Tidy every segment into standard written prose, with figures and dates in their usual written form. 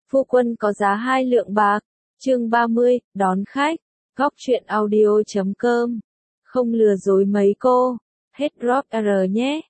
Phu quân có giá 2 lượng bạc. Chương 30, đón khách. Góc truyện audio.com. Không lừa dối mấy cô. Hết drop R nhé.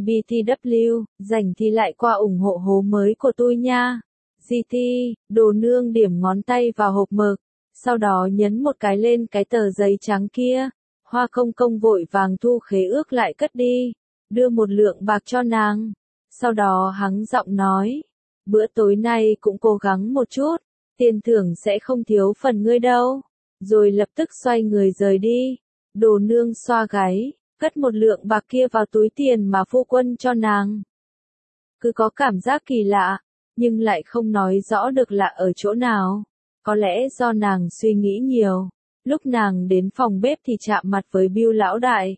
VBTW, dành thì lại qua ủng hộ hố mới của tôi nha. GT, đồ nương điểm ngón tay vào hộp mực, sau đó nhấn một cái lên cái tờ giấy trắng kia. Hoa công công vội vàng thu khế ước lại cất đi, đưa 1 lượng bạc cho nàng. Sau đó hắng giọng nói, bữa tối nay cũng cố gắng một chút, tiền thưởng sẽ không thiếu phần ngươi đâu. Rồi lập tức xoay người rời đi. Đồ nương xoa gáy, cất 1 lượng bạc kia vào túi tiền mà phu quân cho nàng. Cứ có cảm giác kỳ lạ, nhưng lại không nói rõ được lạ ở chỗ nào. Có lẽ do nàng suy nghĩ nhiều. Lúc nàng đến phòng bếp thì chạm mặt với Bưu lão đại.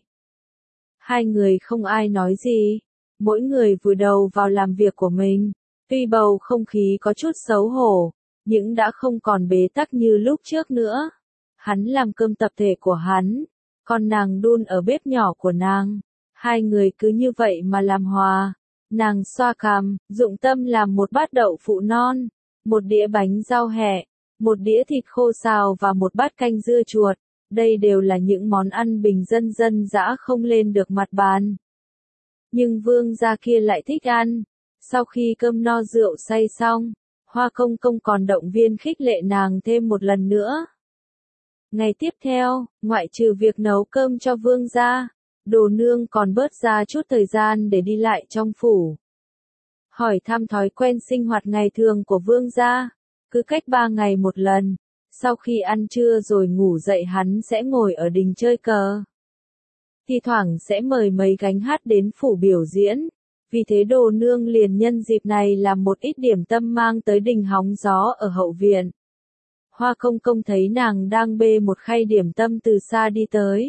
Hai người không ai nói gì, mỗi người vùi đầu vào làm việc của mình. Tuy bầu không khí có chút xấu hổ, nhưng đã không còn bế tắc như lúc trước nữa. Hắn làm cơm tập thể của hắn, còn nàng đun ở bếp nhỏ của nàng. Hai người cứ như vậy mà làm hòa. Nàng xoa cằm, dụng tâm làm một bát đậu phụ non, 1 đĩa bánh rau hẹ, 1 đĩa thịt khô xào và 1 bát canh dưa chuột. Đây đều là những món ăn bình dân dân dã không lên được mặt bàn. Nhưng vương gia kia lại thích ăn. Sau khi cơm no rượu say xong, Hoa công công còn động viên khích lệ nàng thêm một lần nữa. Ngày tiếp theo, ngoại trừ việc nấu cơm cho vương gia, đồ nương còn bớt ra chút thời gian để đi lại trong phủ. Hỏi thăm thói quen sinh hoạt ngày thường của vương gia, cứ cách 3 ngày một lần. Sau khi ăn trưa rồi ngủ dậy hắn sẽ ngồi ở đình chơi cờ. Thì thoảng sẽ mời mấy gánh hát đến phủ biểu diễn. Vì thế đồ nương liền nhân dịp này làm một ít điểm tâm mang tới đình hóng gió ở hậu viện. Hoa công công thấy nàng đang bê một khay điểm tâm từ xa đi tới.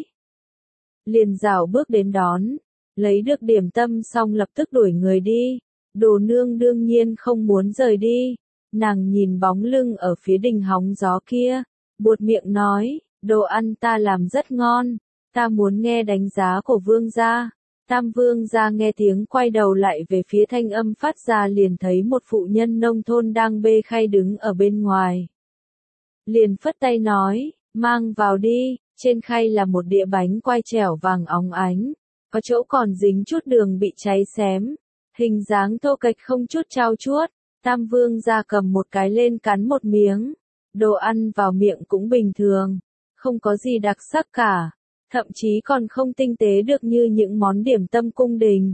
Liền rảo bước đến đón, lấy được điểm tâm xong lập tức đuổi người đi. Đồ nương đương nhiên không muốn rời đi. Nàng nhìn bóng lưng ở phía đình hóng gió kia, buột miệng nói, đồ ăn ta làm rất ngon, ta muốn nghe đánh giá của vương gia. Tam vương gia nghe tiếng quay đầu lại về phía thanh âm phát ra liền thấy một phụ nhân nông thôn đang bê khay đứng ở bên ngoài. Liền phất tay nói, mang vào đi, trên khay là 1 đĩa bánh quai trẻo vàng óng ánh, có chỗ còn dính chút đường bị cháy xém, hình dáng thô kệch không chút trau chuốt. Tam vương gia cầm một cái lên cắn một miếng, đồ ăn vào miệng cũng bình thường, không có gì đặc sắc cả, thậm chí còn không tinh tế được như những món điểm tâm cung đình.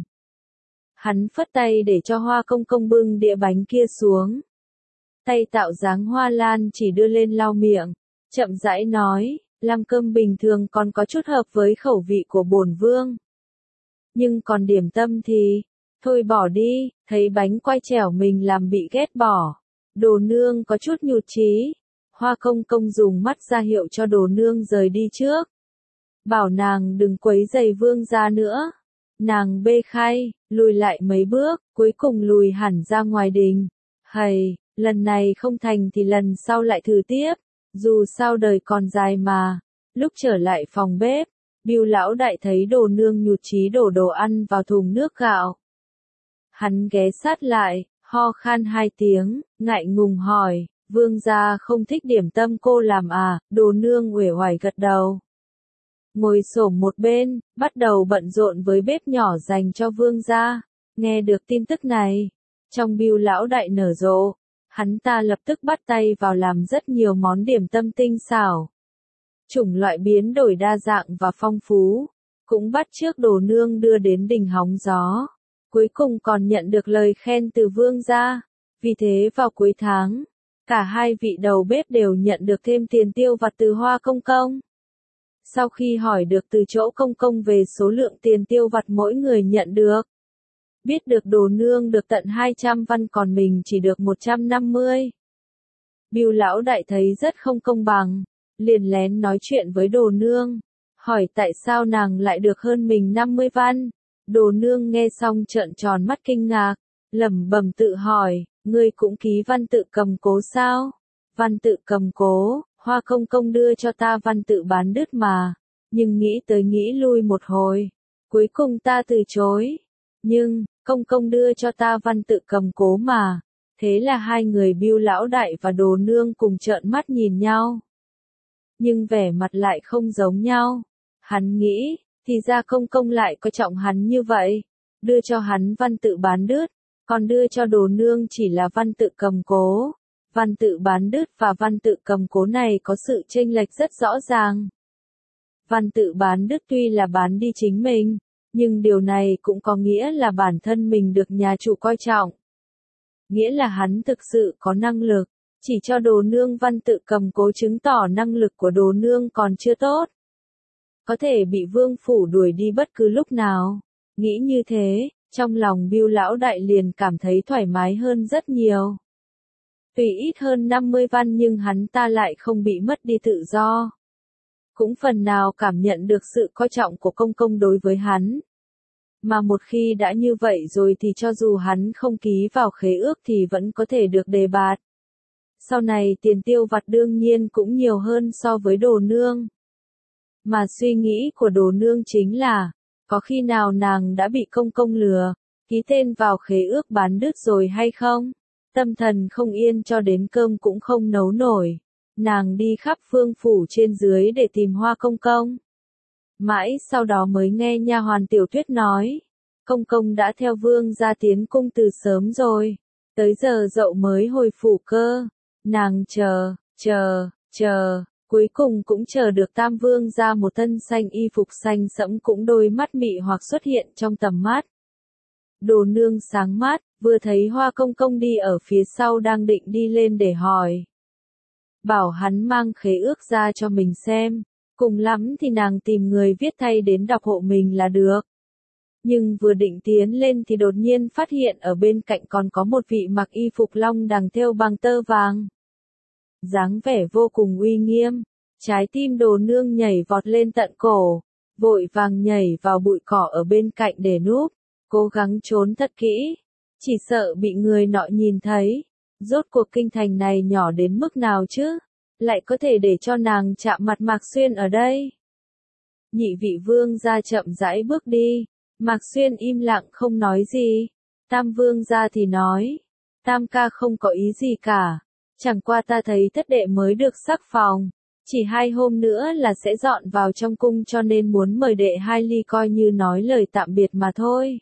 Hắn phất tay để cho Hoa công công bưng đĩa bánh kia xuống. Tay tạo dáng hoa lan chỉ đưa lên lau miệng, chậm rãi nói, làm cơm bình thường còn có chút hợp với khẩu vị của bổn vương. Nhưng còn điểm tâm thì, thôi bỏ đi, thấy bánh quai trẻo mình làm bị ghét bỏ. Đồ nương có chút nhụt chí. Hoa công công dùng mắt ra hiệu cho đồ nương rời đi trước. Bảo nàng đừng quấy rầy vương gia nữa. Nàng bê khay, lùi lại mấy bước, cuối cùng lùi hẳn ra ngoài đình. Hầy, lần này không thành thì lần sau lại thử tiếp. Dù sao đời còn dài mà. Lúc trở lại phòng bếp, Bưu lão đại thấy đồ nương nhụt chí đổ đồ ăn vào thùng nước gạo. Hắn ghé sát lại, ho khan 2 tiếng, ngại ngùng hỏi, vương gia không thích điểm tâm cô làm à? Đồ nương uể oải gật đầu. Ngồi xổm một bên, bắt đầu bận rộn với bếp nhỏ dành cho vương gia. Nghe được tin tức này, trong Bưu lão đại nở rộ, hắn ta lập tức bắt tay vào làm rất nhiều món điểm tâm tinh xảo. Chủng loại biến đổi đa dạng và phong phú, cũng bắt chước đồ nương đưa đến đình hóng gió. Cuối cùng còn nhận được lời khen từ vương gia. Vì thế vào cuối tháng, cả hai vị đầu bếp đều nhận được thêm tiền tiêu vặt từ Hoa công công. Sau khi hỏi được từ chỗ công công về số lượng tiền tiêu vặt mỗi người nhận được, biết được đồ nương được tận 200 văn còn mình chỉ được 150. Bưu lão đại thấy rất không công bằng, liền lén nói chuyện với đồ nương, hỏi tại sao nàng lại được hơn mình 50 văn. Đồ nương nghe xong trợn tròn mắt kinh ngạc, lẩm bẩm tự hỏi, ngươi cũng ký văn tự cầm cố sao? Văn tự cầm cố, Hoa công công đưa cho ta văn tự bán đứt mà, nhưng nghĩ tới nghĩ lui một hồi, cuối cùng ta từ chối. Nhưng, công công đưa cho ta văn tự cầm cố mà, Thế là hai người Bưu lão đại và Đồ nương cùng trợn mắt nhìn nhau. Nhưng vẻ mặt lại không giống nhau. Hắn nghĩ, thì ra công công lại coi trọng hắn như vậy. Đưa cho hắn văn tự bán đứt, còn đưa cho Đồ nương chỉ là văn tự cầm cố. Văn tự bán đứt và văn tự cầm cố này có sự chênh lệch rất rõ ràng. Văn tự bán đứt tuy là bán đi chính mình, nhưng điều này cũng có nghĩa là bản thân mình được nhà chủ coi trọng. Nghĩa là hắn thực sự có năng lực, chỉ cho Đồ nương văn tự cầm cố chứng tỏ năng lực của Đồ nương còn chưa tốt. Có thể bị vương phủ đuổi đi bất cứ lúc nào. Nghĩ như thế, trong lòng Bưu lão đại liền cảm thấy thoải mái hơn rất nhiều. Tuy ít hơn 50 văn nhưng hắn ta lại không bị mất đi tự do. Cũng phần nào cảm nhận được sự coi trọng của công công đối với hắn. Mà một khi đã như vậy rồi thì cho dù hắn không ký vào khế ước thì vẫn có thể được đề bạt. Sau này tiền tiêu vặt đương nhiên cũng nhiều hơn so với Đồ nương. Mà suy nghĩ của Đồ nương chính là, có khi nào nàng đã bị công công lừa, ký tên vào khế ước bán đứt rồi hay không? Tâm thần không yên cho đến cơm cũng không nấu nổi. Nàng đi khắp vương phủ trên dưới để tìm Hoa công công. Mãi sau đó mới nghe nha hoàn Tiểu Tuyết nói, công công đã theo vương gia tiến cung từ sớm rồi, tới giờ dậu mới hồi phủ cơ. Nàng chờ, cuối cùng cũng chờ được Tam vương gia một thân xanh y phục xanh sẫm cũng đôi mắt mị hoặc xuất hiện trong tầm mắt. Đồ nương sáng mắt, vừa thấy Hoa công công đi ở phía sau đang định đi lên để hỏi. Bảo hắn mang khế ước ra cho mình xem, cùng lắm thì nàng tìm người viết thay đến đọc hộ mình là được. Nhưng vừa định tiến lên thì đột nhiên phát hiện ở bên cạnh còn có một vị mặc y phục long đằng thêu bằng tơ vàng. Dáng vẻ vô cùng uy nghiêm, trái tim Đồ nương nhảy vọt lên tận cổ, vội vàng nhảy vào bụi cỏ ở bên cạnh để núp, cố gắng trốn thật kỹ, chỉ sợ bị người nọ nhìn thấy. Rốt cuộc kinh thành này nhỏ đến mức nào chứ, lại có thể để cho nàng chạm mặt Mạc Xuyên ở đây. Nhị vị vương gia chậm rãi bước đi, Mạc Xuyên im lặng không nói gì. Tam vương gia thì nói, Tam ca không có ý gì cả, chẳng qua ta thấy thất đệ mới được sắc phòng, chỉ 2 hôm nữa là sẽ dọn vào trong cung cho nên muốn mời đệ 2 ly coi như nói lời tạm biệt mà thôi.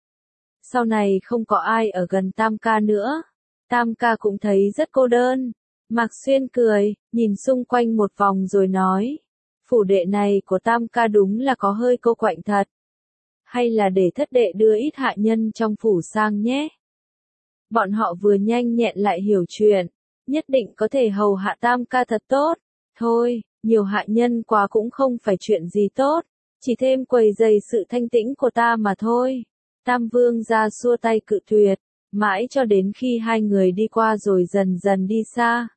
Sau này không có ai ở gần Tam ca nữa. Tam ca cũng thấy rất cô đơn. Mạc Xuyên cười, nhìn xung quanh một vòng rồi nói, phủ đệ này của Tam ca đúng là có hơi cô quạnh thật. Hay là để thất đệ đưa ít hạ nhân trong phủ sang nhé. Bọn họ vừa nhanh nhẹn lại hiểu chuyện, nhất định có thể hầu hạ Tam ca thật tốt. Thôi, nhiều hạ nhân quá cũng không phải chuyện gì tốt, chỉ thêm quấy rầy sự thanh tĩnh của ta mà thôi. Tam vương gia xua tay cự tuyệt. Mãi cho đến khi hai người đi qua rồi dần dần đi xa.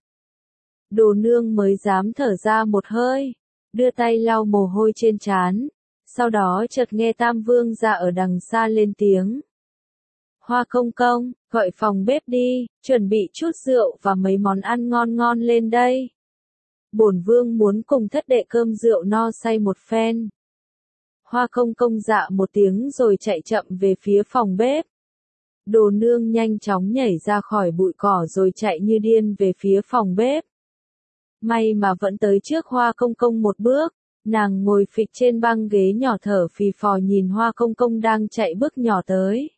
Đồ nương mới dám thở ra một hơi, đưa tay lau mồ hôi trên trán, sau đó chợt nghe Tam vương gia ở đằng xa lên tiếng. Hoa công công, gọi phòng bếp đi, chuẩn bị chút rượu và mấy món ăn ngon ngon lên đây. Bổn vương muốn cùng thất đệ cơm rượu no say một phen. Hoa công công dạ một tiếng rồi chạy chậm về phía phòng bếp. Đồ nương nhanh chóng nhảy ra khỏi bụi cỏ rồi chạy như điên về phía phòng bếp. May mà vẫn tới trước Hoa công công một bước, nàng ngồi phịch trên băng ghế nhỏ thở phì phò nhìn Hoa công công đang chạy bước nhỏ tới.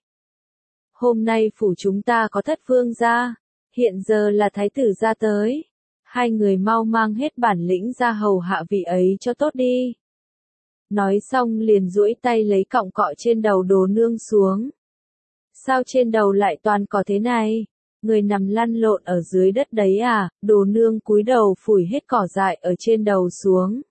Hôm nay phủ chúng ta có thất vương gia, hiện giờ là thái tử gia tới. Hai người mau mang hết bản lĩnh ra hầu hạ vị ấy cho tốt đi. Nói xong liền duỗi tay lấy cọng cọ trên đầu Đồ nương xuống. Sao trên đầu lại toàn cỏ thế này? Người nằm lăn lộn ở dưới đất đấy à? Đồ nương cúi đầu phủi hết cỏ dại ở trên đầu xuống.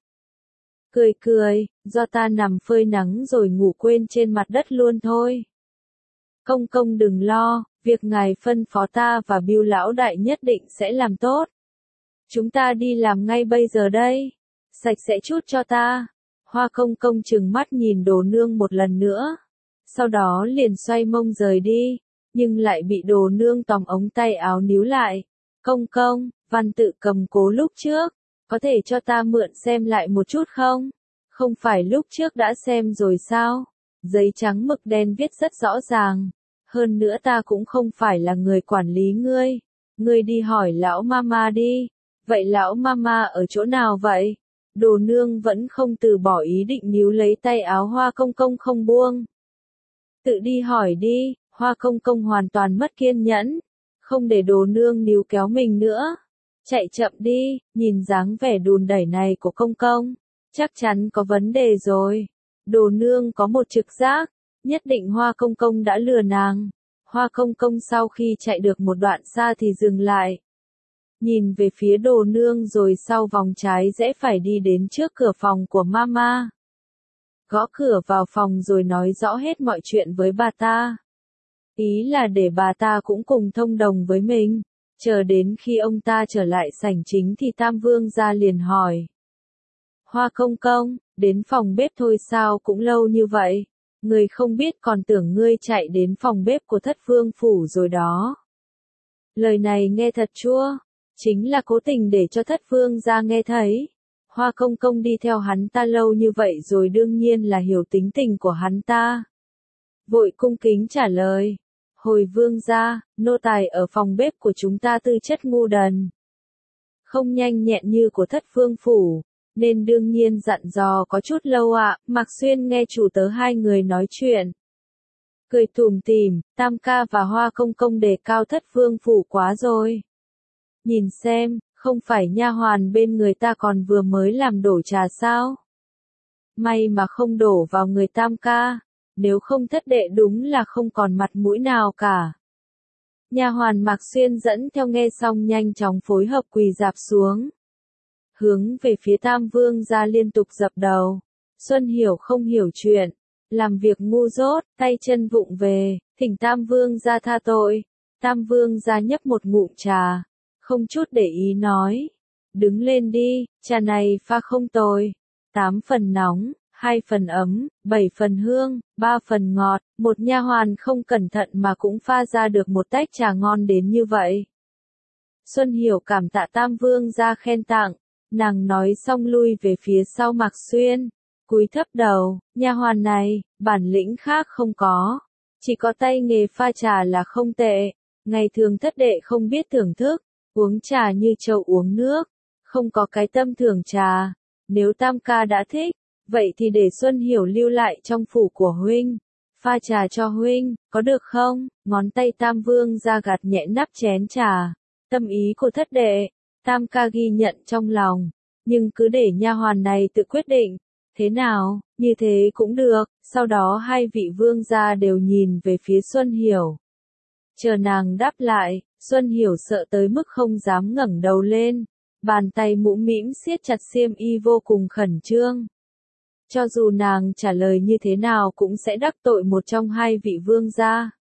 Cười, do ta nằm phơi nắng rồi ngủ quên trên mặt đất luôn thôi. Công công đừng lo, việc ngài phân phó ta và Bưu lão đại nhất định sẽ làm tốt. Chúng ta đi làm ngay bây giờ đây. Sạch sẽ chút cho ta. Hoa công công trừng mắt nhìn Đồ nương một lần nữa. Sau đó liền xoay mông rời đi, nhưng lại bị Đồ nương tóm ống tay áo níu lại. Công công, văn tự cầm cố lúc trước, có thể cho ta mượn xem lại một chút không? Không phải lúc trước đã xem rồi sao? Giấy trắng mực đen viết rất rõ ràng. Hơn nữa ta cũng không phải là người quản lý ngươi. Ngươi đi hỏi lão mama đi. Vậy lão mama ở chỗ nào vậy? Đồ nương vẫn không từ bỏ ý định níu lấy tay áo Hoa Công Công không buông. Tự đi hỏi đi, Hoa Công Công hoàn toàn mất kiên nhẫn. Không để đồ nương níu kéo mình nữa. Chạy chậm đi, nhìn dáng vẻ đùn đẩy này của Công Công. Chắc chắn có vấn đề rồi. Đồ nương có một trực giác. Nhất định Hoa Công Công đã lừa nàng. Hoa Công Công sau khi chạy được một đoạn xa thì dừng lại. Nhìn về phía đồ nương rồi sau vòng trái rẽ phải đi đến trước cửa phòng của mama. Gõ cửa vào phòng rồi nói rõ hết mọi chuyện với bà ta. Ý là để bà ta cũng cùng thông đồng với mình. Chờ đến khi ông ta trở lại sảnh chính thì Tam Vương gia liền hỏi. Hoa Công Công, đến phòng bếp thôi sao cũng lâu như vậy? Người không biết còn tưởng ngươi chạy đến phòng bếp của Thất Vương phủ rồi đó. Lời này nghe thật chua. Chính là cố tình để cho Thất Vương gia nghe thấy. Hoa Công Công đi theo hắn ta lâu như vậy rồi đương nhiên là hiểu tính tình của hắn ta. Vội cung kính trả lời. Hồi vương gia, nô tài ở phòng bếp của chúng ta tư chất ngu đần. Không nhanh nhẹn như của Thất Vương phủ, nên đương nhiên dặn dò có chút lâu ạ. Mạc Xuyên nghe chủ tớ hai người nói chuyện. Cười tủm tỉm, Tam ca và Hoa Công Công đề cao Thất Vương phủ quá rồi. Nhìn xem, không phải nha hoàn bên người ta còn vừa mới làm đổ trà sao? May mà không đổ vào người Tam ca, nếu không thất đệ đúng là không còn mặt mũi nào cả. Nha hoàn Mạc Xuyên dẫn theo nghe xong nhanh chóng phối hợp quỳ rạp xuống. Hướng về phía Tam Vương gia liên tục dập đầu. Xuân Hiểu không hiểu chuyện, làm việc ngu dốt, tay chân vụng về, thỉnh Tam Vương gia tha tội. Tam Vương gia nhấp một ngụm trà, không chút để ý nói. Đứng lên đi, trà này pha không tồi. 8 phần nóng, 2 phần ấm, 7 phần hương, 3 phần ngọt, một nha hoàn không cẩn thận mà cũng pha ra được một tách trà ngon đến như vậy. Xuân Hiểu cảm tạ Tam Vương gia khen tặng, nàng nói xong lui về phía sau Mạc Xuyên, cúi thấp đầu, nha hoàn này, bản lĩnh khác không có, chỉ có tay nghề pha trà là không tệ, ngày thường thất đệ không biết thưởng thức, uống trà như trâu uống nước, không có cái tâm thưởng trà, nếu Tam ca đã thích, vậy thì để Xuân Hiểu lưu lại trong phủ của huynh, pha trà cho huynh, có được không? Ngón tay Tam Vương gia gạt nhẹ nắp chén trà, tâm ý của thất đệ, Tam ca ghi nhận trong lòng, nhưng cứ để nha hoàn này tự quyết định, thế nào, như thế cũng được. Sau đó hai vị vương gia đều nhìn về phía Xuân Hiểu. Chờ nàng đáp lại, Xuân Hiểu sợ tới mức không dám ngẩng đầu lên, bàn tay mũm mĩm siết chặt xiêm y vô cùng khẩn trương. Cho dù nàng trả lời như thế nào cũng sẽ đắc tội một trong hai vị vương gia.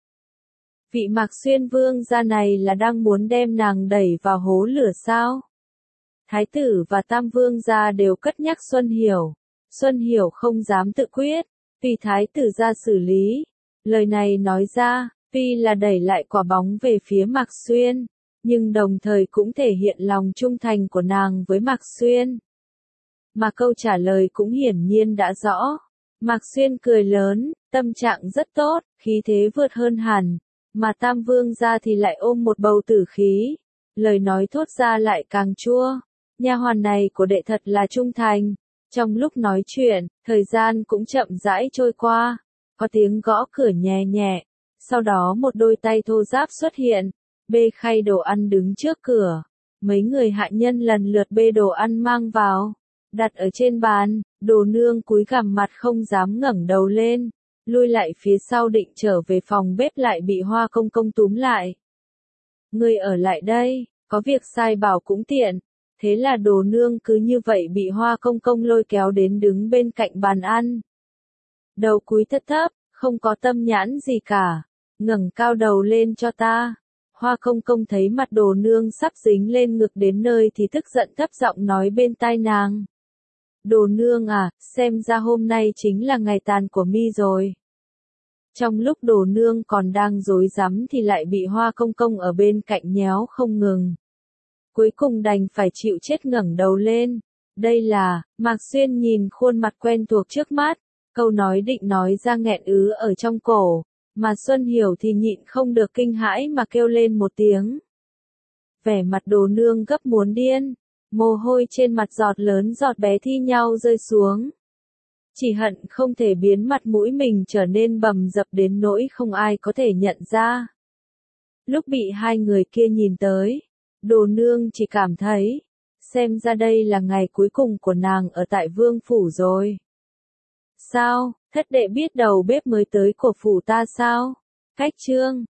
Vị Mạc Xuyên vương gia này là đang muốn đem nàng đẩy vào hố lửa sao? Thái tử và Tam Vương gia đều cất nhắc Xuân Hiểu. Xuân Hiểu không dám tự quyết, tùy thái tử ra xử lý. Lời này nói ra, tuy là đẩy lại quả bóng về phía Mạc Xuyên, nhưng đồng thời cũng thể hiện lòng trung thành của nàng với Mạc Xuyên. Mà câu trả lời cũng hiển nhiên đã rõ. Mạc Xuyên cười lớn, tâm trạng rất tốt, khí thế vượt hơn hẳn, mà Tam Vương gia thì lại ôm một bầu tử khí. Lời nói thốt ra lại càng chua. Nha hoàn này của đệ thật là trung thành. Trong lúc nói chuyện, thời gian cũng chậm rãi trôi qua. Có tiếng gõ cửa nhẹ nhẹ. Sau đó một đôi tay thô ráp xuất hiện. Bê khay đồ ăn đứng trước cửa. Mấy người hạ nhân lần lượt bê đồ ăn mang vào. Đặt ở trên bàn, đồ nương cúi gằm mặt không dám ngẩng đầu lên. Lui lại phía sau định trở về phòng bếp lại bị Hoa Công Công túm lại. Ngươi ở lại đây, có việc sai bảo cũng tiện. Thế là đồ nương cứ như vậy bị Hoa Công Công lôi kéo đến đứng bên cạnh bàn ăn. Đầu cúi thấp thấp, không có tâm nhãn gì cả. Ngẩng cao đầu lên cho ta. Hoa Công Công thấy mặt đồ nương sắp dính lên ngực đến nơi thì tức giận thấp giọng nói bên tai nàng. Đồ nương à, xem ra hôm nay chính là ngày tàn của mi rồi. Trong lúc đồ nương còn đang rối rắm thì lại bị Hoa Công Công ở bên cạnh nhéo không ngừng. Cuối cùng đành phải chịu chết ngẩng đầu lên. Đây là, Mạc Xuyên nhìn khuôn mặt quen thuộc trước mắt, câu nói định nói ra nghẹn ứ ở trong cổ, Mà Xuân Hiểu thì nhịn không được kinh hãi mà kêu lên một tiếng. Vẻ mặt Đồ Nương gấp muốn điên, mồ hôi trên mặt giọt lớn giọt bé thi nhau rơi xuống. Chỉ hận không thể biến mặt mũi mình trở nên bầm dập đến nỗi không ai có thể nhận ra. Lúc bị hai người kia nhìn tới, Đồ Nương chỉ cảm thấy, xem ra đây là ngày cuối cùng của nàng ở tại Vương Phủ rồi. Sao, thất đệ biết đầu bếp mới tới của phủ ta sao? Cách Trương,